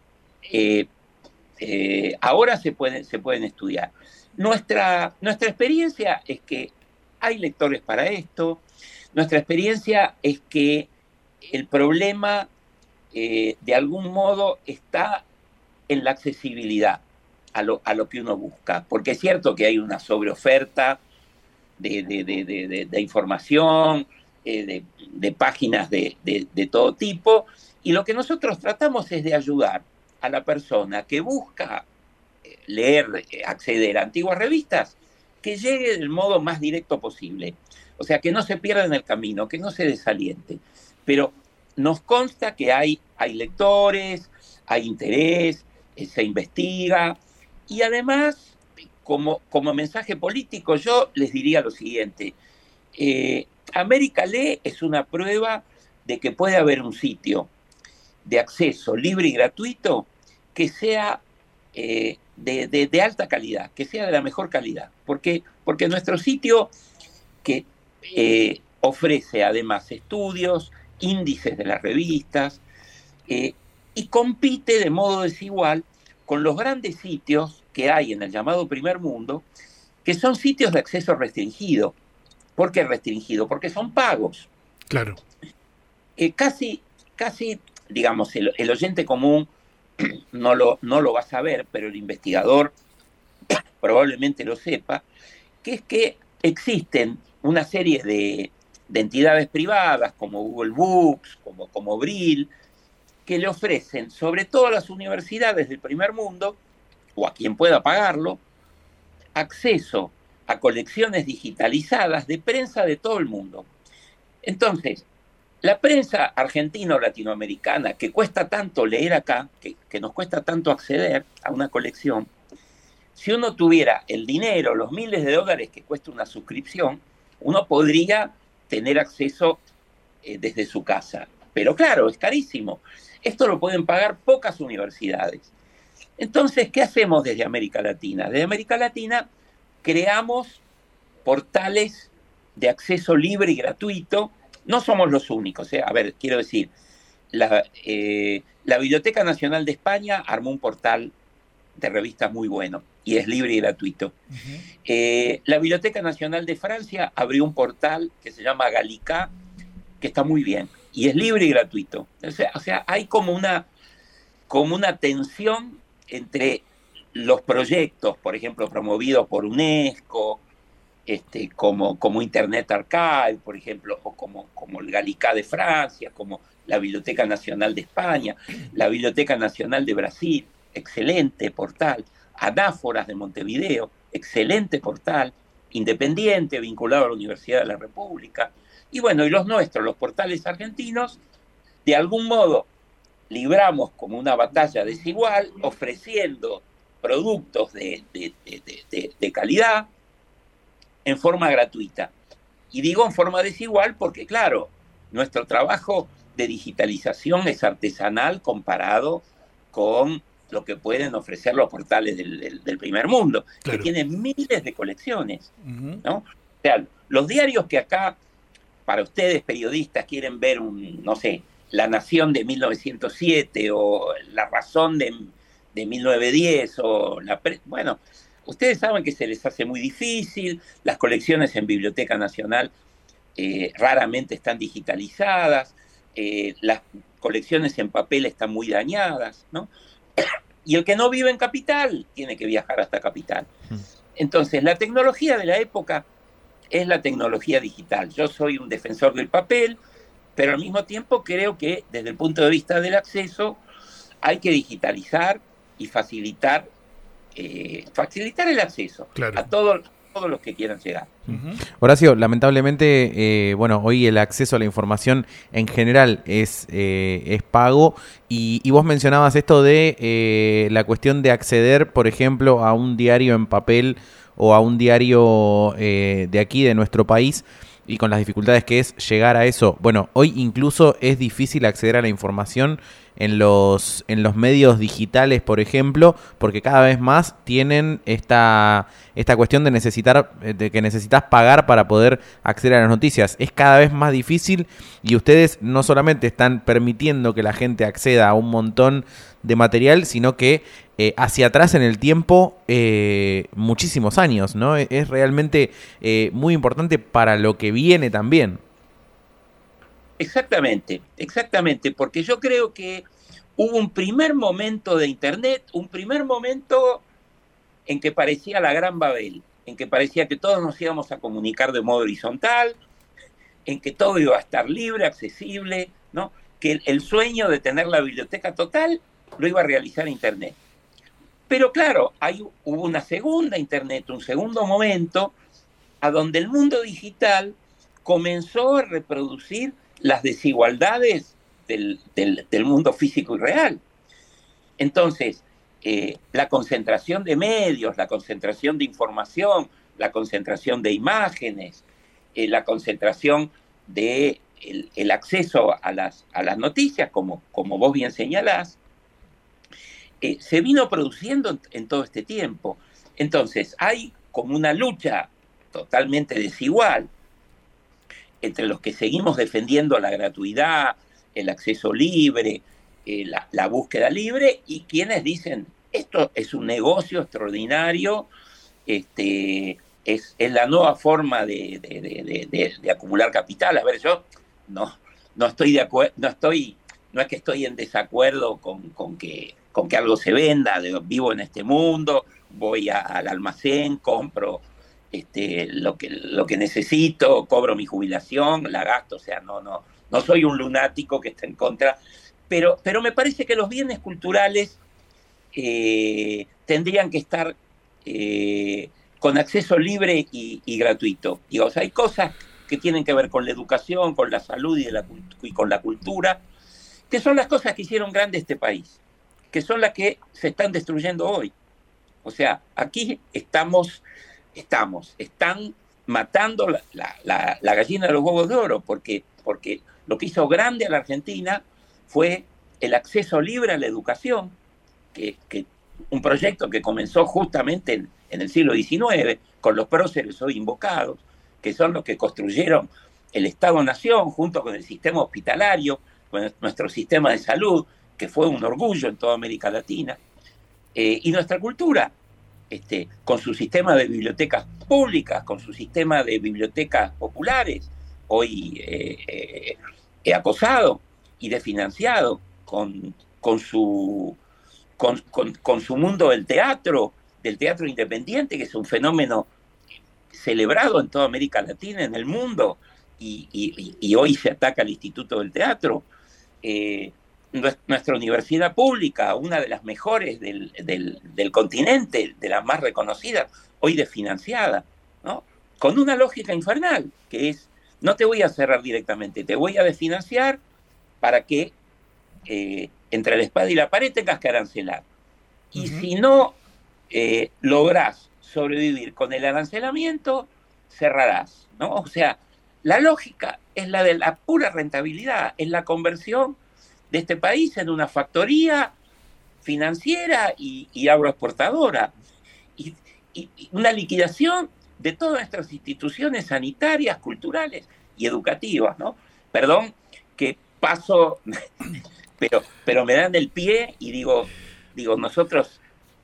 ahora se pueden estudiar. Nuestra experiencia es que hay lectores para esto. Nuestra experiencia es que el problema, de algún modo, está en la accesibilidad a lo que uno busca. Porque es cierto que hay una sobreoferta de información, de páginas de todo tipo, y lo que nosotros tratamos es de ayudar a la persona que busca leer, acceder a antiguas revistas, que llegue del modo más directo posible. O sea, que no se pierda en el camino, que no se desaliente. Pero nos consta que hay lectores, hay interés, se investiga, y además, como mensaje político, yo les diría lo siguiente. América Lee es una prueba de que puede haber un sitio de acceso libre y gratuito que sea de alta calidad, que sea de la mejor calidad. Porque nuestro sitio, que ofrece además estudios, índices de las revistas, y compite de modo desigual con los grandes sitios que hay en el llamado primer mundo, que son sitios de acceso restringido. ¿Por qué restringido? Porque son pagos.
Claro.
Casi, digamos, el oyente común no lo va a saber, pero el investigador probablemente lo sepa, que es que existen una serie de entidades privadas como Google Books, como Brill, que le ofrecen, sobre todo a las universidades del primer mundo, o a quien pueda pagarlo, acceso a colecciones digitalizadas de prensa de todo el mundo. Entonces, la prensa argentina o latinoamericana, que cuesta tanto leer acá, que nos cuesta tanto acceder a una colección, si uno tuviera el dinero, los miles de dólares que cuesta una suscripción, uno podría tener acceso desde su casa. Pero claro, es carísimo. Esto lo pueden pagar pocas universidades. Entonces, ¿qué hacemos desde América Latina? Desde América Latina creamos portales de acceso libre y gratuito. No somos los únicos. A ver, quiero decir, la Biblioteca Nacional de España armó un portal de revistas muy bueno y es libre y gratuito. La Biblioteca Nacional de Francia abrió un portal que se llama Gallica, que está muy bien y es libre y gratuito. O sea, hay como una tensión entre los proyectos, por ejemplo, promovidos por UNESCO, como Internet Archive, por ejemplo, o como el Gallica de Francia, como la Biblioteca Nacional de España, la Biblioteca Nacional de Brasil, excelente portal, Anáforas de Montevideo, excelente portal, independiente, vinculado a la Universidad de la República. Y bueno, y los nuestros, los portales argentinos, de algún modo libramos como una batalla desigual, ofreciendo productos de calidad en forma gratuita. Y digo en forma desigual porque, claro, nuestro trabajo de digitalización es artesanal comparado con lo que pueden ofrecer los portales del primer mundo, claro, que tienen miles de colecciones, ¿no? O sea, los diarios que acá, para ustedes periodistas, quieren ver no sé, La Nación de 1907 o La Razón de 1910 o bueno, ustedes saben que se les hace muy difícil, las colecciones en Biblioteca Nacional raramente están digitalizadas, las colecciones en papel están muy dañadas, ¿no? Y el que no vive en Capital tiene que viajar hasta Capital. Entonces, la tecnología de la época es la tecnología digital. Yo soy un defensor del papel, pero al mismo tiempo creo que desde el punto de vista del acceso hay que digitalizar y facilitar el acceso, claro, a todos los que quieran llegar.
Horacio, lamentablemente, bueno, hoy el acceso a la información en general es pago y vos mencionabas esto de la cuestión de acceder, por ejemplo, a un diario en papel o a un diario de aquí, de nuestro país, y con las dificultades que es llegar a eso. Bueno, hoy incluso es difícil acceder a la información en los medios digitales, por ejemplo, porque cada vez más tienen esta cuestión de que necesitas pagar para poder acceder a las noticias. Es cada vez más difícil y ustedes no solamente están permitiendo que la gente acceda a un montón de material, sino que hacia atrás en el tiempo muchísimos años, ¿no? Es realmente muy importante para lo que viene también.
Exactamente, porque yo creo que hubo un primer momento de Internet, un primer momento en que parecía la Gran Babel, en que parecía que todos nos íbamos a comunicar de modo horizontal, en que todo iba a estar libre, accesible, ¿no? Que el sueño de tener la biblioteca total lo iba a realizar Internet. Pero claro, hubo una segunda Internet, un segundo momento, a donde el mundo digital comenzó a reproducir las desigualdades del mundo físico y real. Entonces, la concentración de medios, la concentración de información, la concentración de imágenes, la concentración de el acceso a las noticias, como vos bien señalás, se vino produciendo en todo este tiempo. Entonces, hay como una lucha totalmente desigual entre los que seguimos defendiendo la gratuidad, el acceso libre, la búsqueda libre, y quienes dicen, esto es un negocio extraordinario, es la nueva forma de acumular capital. A ver, yo no estoy de acuerdo, no es que estoy en desacuerdo con que algo se venda, vivo en este mundo, voy al almacén, compro lo que necesito, cobro mi jubilación, la gasto, o sea, no soy un lunático que está en contra, pero me parece que los bienes culturales tendrían que estar con acceso libre y gratuito. Y, o sea, hay cosas que tienen que ver con la educación, con la salud y con la cultura, que son las cosas que hicieron grande este país, que son las que se están destruyendo hoy. O sea, aquí están matando la gallina de los huevos de oro, porque lo que hizo grande a la Argentina fue el acceso libre a la educación, que un proyecto que comenzó justamente en el siglo XIX, con los próceres hoy invocados, que son los que construyeron el Estado-Nación junto con el sistema hospitalario, con nuestro sistema de salud, que fue un orgullo en toda América Latina, y nuestra cultura, con su sistema de bibliotecas públicas, con su sistema de bibliotecas populares, hoy acosado y desfinanciado, con su mundo del teatro independiente, que es un fenómeno celebrado en toda América Latina, en el mundo, y hoy se ataca al Instituto del Teatro. nuestra universidad pública, una de las mejores del continente, de las más reconocidas, hoy desfinanciada, ¿no? Con una lógica infernal, que es, no te voy a cerrar directamente, te voy a desfinanciar para que entre la espada y la pared tengas que arancelar. Y si no lográs sobrevivir con el arancelamiento, cerrarás, ¿no? O sea, la lógica es la de la pura rentabilidad, es la conversión de este país en una factoría financiera y agroexportadora. Y una liquidación de todas nuestras instituciones sanitarias, culturales y educativas, ¿no? Perdón que paso, pero me dan el pie y digo nosotros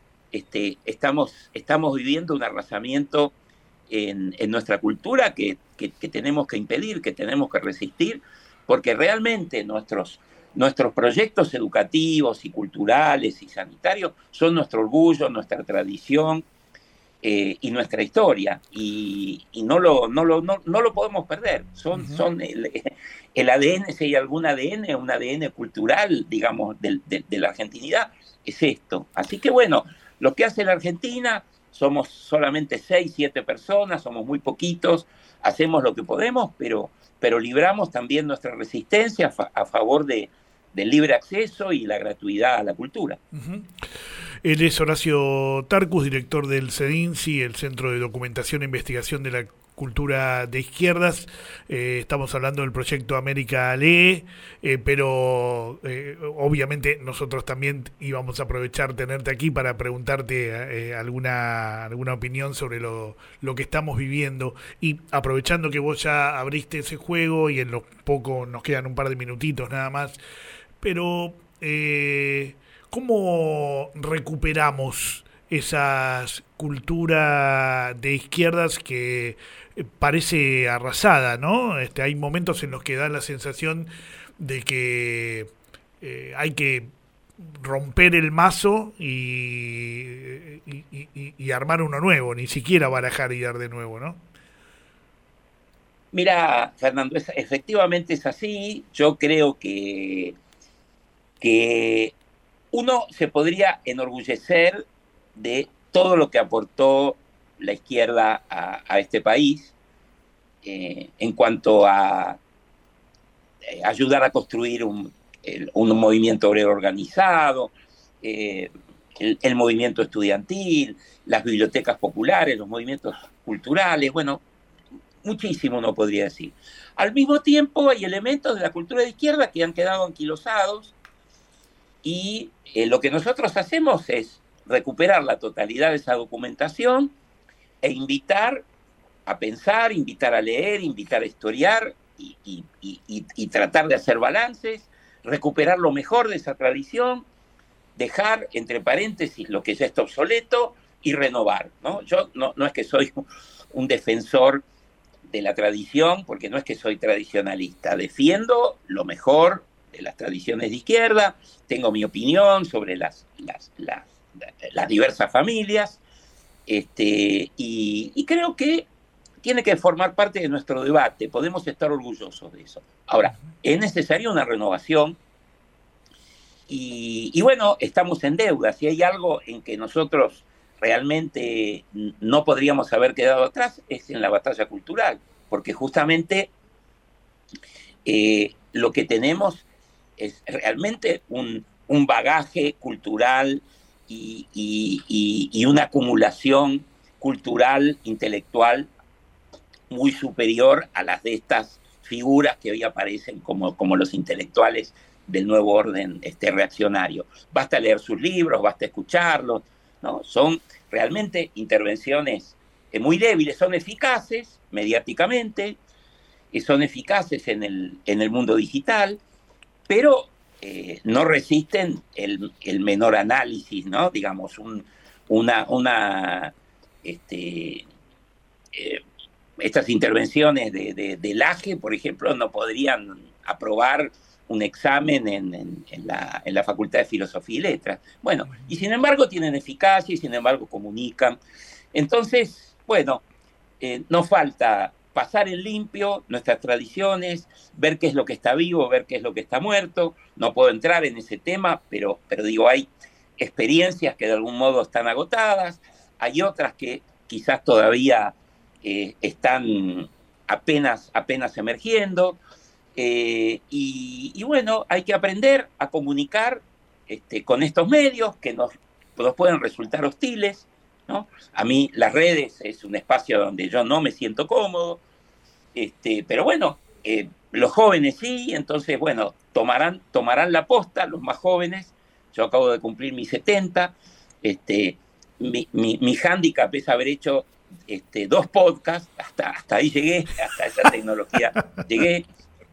estamos viviendo un arrasamiento en nuestra cultura que tenemos que impedir, que tenemos que resistir, porque realmente nuestros proyectos educativos y culturales y sanitarios son nuestro orgullo, nuestra tradición y nuestra historia, y no lo podemos perder. Son el ADN, si hay algún ADN, un ADN cultural, digamos, de la argentinidad, es esto. Así que bueno, lo que hace la Argentina, somos solamente 6, 7 personas, somos muy poquitos, hacemos lo que podemos, pero libramos también nuestra resistencia a favor del libre acceso y la gratuidad a la cultura.
Él es Horacio Tarcus, director del CEDINCI, el Centro de Documentación e Investigación de la Cultura de Izquierdas. Estamos hablando del proyecto América Lee, pero obviamente nosotros también íbamos a aprovechar tenerte aquí para preguntarte alguna opinión sobre lo que estamos viviendo, y aprovechando que vos ya abriste ese juego y en lo poco nos quedan un par de minutitos nada más, pero ¿cómo recuperamos esas cultura de izquierdas que parece arrasada, ¿no? Hay momentos en los que da la sensación de que hay que romper el mazo y armar uno nuevo, ni siquiera barajar y dar de nuevo, ¿no?
Mira, Fernando, efectivamente es así. Yo creo que uno se podría enorgullecer de todo lo que aportó la izquierda a este país en cuanto a ayudar a construir un movimiento obrero organizado, el movimiento estudiantil, las bibliotecas populares, los movimientos culturales, bueno, muchísimo uno podría decir. Al mismo tiempo hay elementos de la cultura de izquierda que han quedado anquilosados, y lo que nosotros hacemos es recuperar la totalidad de esa documentación e invitar a pensar, invitar a leer, invitar a historiar y tratar de hacer balances, recuperar lo mejor de esa tradición, dejar entre paréntesis lo que ya está obsoleto y renovar, ¿no? Yo no es que soy un defensor de la tradición, porque no es que soy tradicionalista, defiendo lo mejor de las tradiciones de izquierda, tengo mi opinión sobre las diversas familias, y creo que tiene que formar parte de nuestro debate, podemos estar orgullosos de eso. Ahora, es necesaria una renovación, y bueno, estamos en deuda. Si hay algo en que nosotros realmente no podríamos haber quedado atrás, es en la batalla cultural, porque justamente lo que tenemos es realmente un bagaje cultural y una acumulación cultural, intelectual, muy superior a las de estas figuras que hoy aparecen como los intelectuales del nuevo orden reaccionario. Basta leer sus libros, basta escucharlos, ¿no? Son realmente intervenciones muy débiles, son eficaces mediáticamente, son eficaces en el mundo digital, pero no resisten el menor análisis, ¿no? Digamos, estas intervenciones de Laje, por ejemplo, no podrían aprobar un examen en la Facultad de Filosofía y Letras. Bueno, y sin embargo tienen eficacia y sin embargo comunican. Entonces, bueno, no falta pasar en limpio nuestras tradiciones, ver qué es lo que está vivo, ver qué es lo que está muerto. No puedo entrar en ese tema, pero digo, hay experiencias que de algún modo están agotadas, hay otras que quizás todavía están apenas emergiendo, y bueno, hay que aprender a comunicar con estos medios que nos pueden resultar hostiles, ¿no? A mí las redes es un espacio donde yo no me siento cómodo, pero bueno, los jóvenes sí, entonces bueno, tomarán la posta, los más jóvenes. Yo acabo de cumplir mis 70, mi hándicap es haber hecho 2 podcasts, hasta ahí llegué, hasta esa tecnología llegué,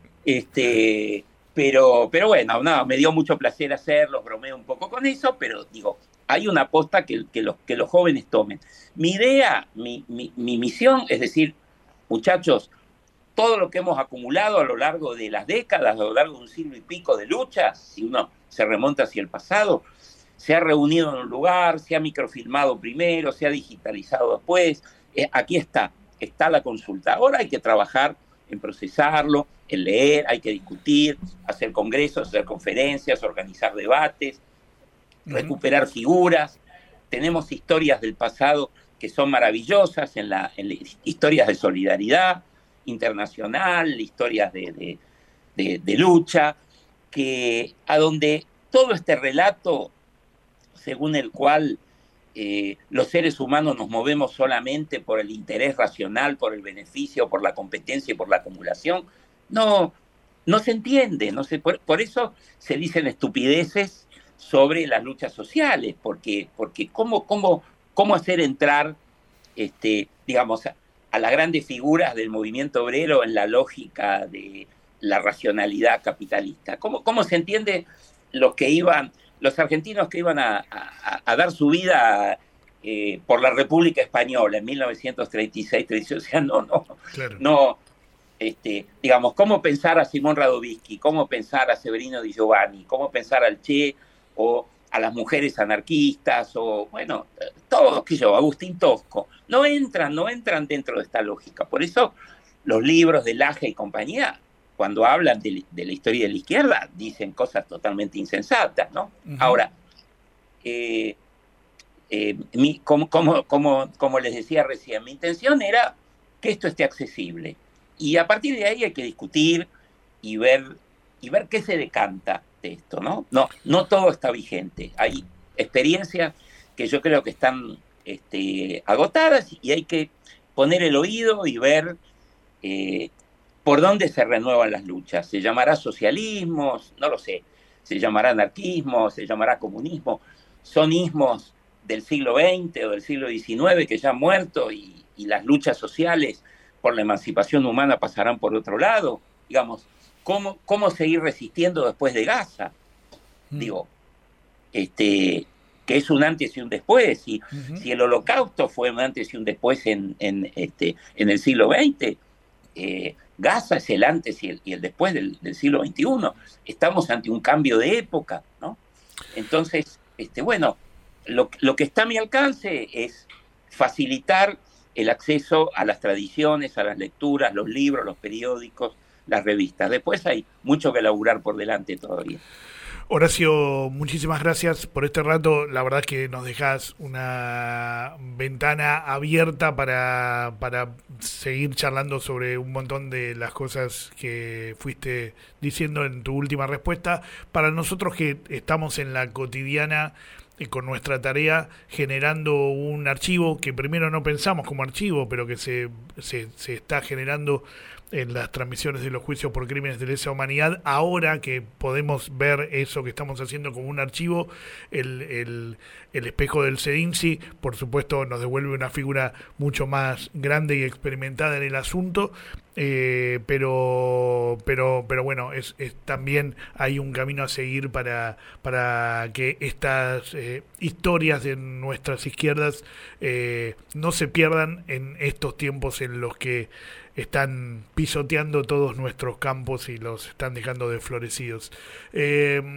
pero bueno, no, me dio mucho placer hacerlos, bromeo un poco con eso, pero digo, hay una posta que los jóvenes tomen. Mi idea, mi misión es decir, muchachos, todo lo que hemos acumulado a lo largo de las décadas, a lo largo de un siglo y pico de lucha, si uno se remonta hacia el pasado, se ha reunido en un lugar, se ha microfilmado primero, se ha digitalizado después. Aquí está la consulta. Ahora hay que trabajar en procesarlo, en leer, hay que discutir, hacer congresos, hacer conferencias, organizar debates, recuperar figuras. Tenemos historias del pasado que son maravillosas, en historias de solidaridad internacional, historias de lucha, a donde todo este relato según el cual los seres humanos nos movemos solamente por el interés racional, por el beneficio, por la competencia y por la acumulación, no se entiende. Por eso se dicen estupideces sobre las luchas sociales, porque cómo hacer entrar, digamos, a las grandes figuras del movimiento obrero en la lógica de la racionalidad capitalista. ¿Cómo se entiende los argentinos que iban a dar su vida por la República Española en 1936? O sea,
Claro.
no, digamos, cómo pensar a Simón Radovisky, cómo pensar a Severino Di Giovanni, cómo pensar al Che o a las mujeres anarquistas, o bueno, todos, Agustín Tosco, no entran dentro de esta lógica. Por eso los libros de Laje y compañía, cuando hablan de la historia de la izquierda, dicen cosas totalmente insensatas, ¿no? Uh-huh. Ahora, como les decía recién, mi intención era que esto esté accesible. Y a partir de ahí hay que discutir y ver qué se decanta de esto, ¿no? No todo está vigente. Hay experiencias que yo creo que están agotadas, y hay que poner el oído y ver por dónde se renuevan las luchas. ¿Se llamará socialismo? No lo sé. ¿Se llamará anarquismo? ¿Se llamará comunismo? Son ismos del siglo XX o del siglo XIX que ya han muerto, y las luchas sociales por la emancipación humana pasarán por otro lado. Digamos, ¿cómo seguir resistiendo después de Gaza? Digo, que es un antes y un después. Si el Holocausto fue un antes y un después en el siglo XX, Gaza es el antes y el después del siglo XXI. Estamos ante un cambio de época, ¿no? Entonces, bueno, lo que está a mi alcance es facilitar el acceso a las tradiciones, a las lecturas, los libros, los periódicos, las revistas. Después hay mucho que laburar por delante todavía.
Horacio, muchísimas gracias por este rato. La verdad es que nos dejas una ventana abierta para seguir charlando sobre un montón de las cosas que fuiste diciendo en tu última respuesta. Para nosotros que estamos en la cotidiana con nuestra tarea, generando un archivo que primero no pensamos como archivo, pero que se está generando en las transmisiones de los juicios por crímenes de lesa humanidad. Ahora que podemos ver eso que estamos haciendo como un archivo, el espejo del CEDINSI, por supuesto, nos devuelve una figura mucho más grande y experimentada en el asunto, pero bueno, es también hay un camino a seguir para que estas historias de nuestras izquierdas no se pierdan en estos tiempos en los que están pisoteando todos nuestros campos y los están dejando desflorecidos.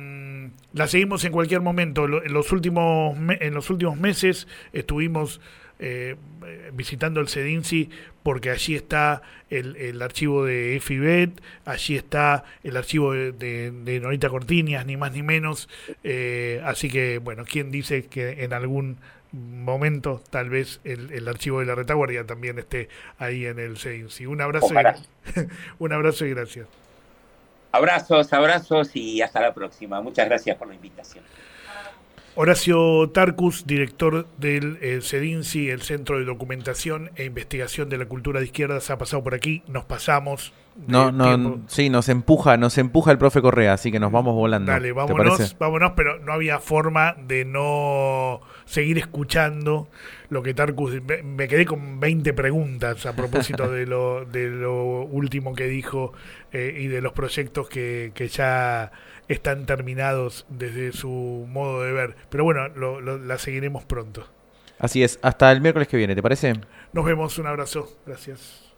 La seguimos en cualquier momento. En los últimos meses estuvimos visitando el CEDINSI, porque allí está el archivo de EFIBET, allí está el archivo de Norita Cortiñas, ni más ni menos. Así que, bueno, ¿quién dice que en algún momento tal vez el archivo de la retaguardia también esté ahí en el CEDINSI? Un abrazo, un abrazo y gracias.
Abrazos y hasta la próxima. Muchas gracias por la invitación.
Horacio Tarcus, director del CEDINSI, el Centro de Documentación e Investigación de la Cultura de Izquierdas, ha pasado por aquí. Nos pasamos.
Sí, nos empuja el profe Correa, así que nos vamos volando.
Dale, vámonos, pero no había forma de no seguir escuchando lo que Tarcus... Me quedé con 20 preguntas a propósito de lo último que dijo y de los proyectos que ya están terminados desde su modo de ver. Pero bueno, la seguiremos pronto.
Así es, hasta el miércoles que viene, ¿te parece?
Nos vemos, un abrazo, gracias.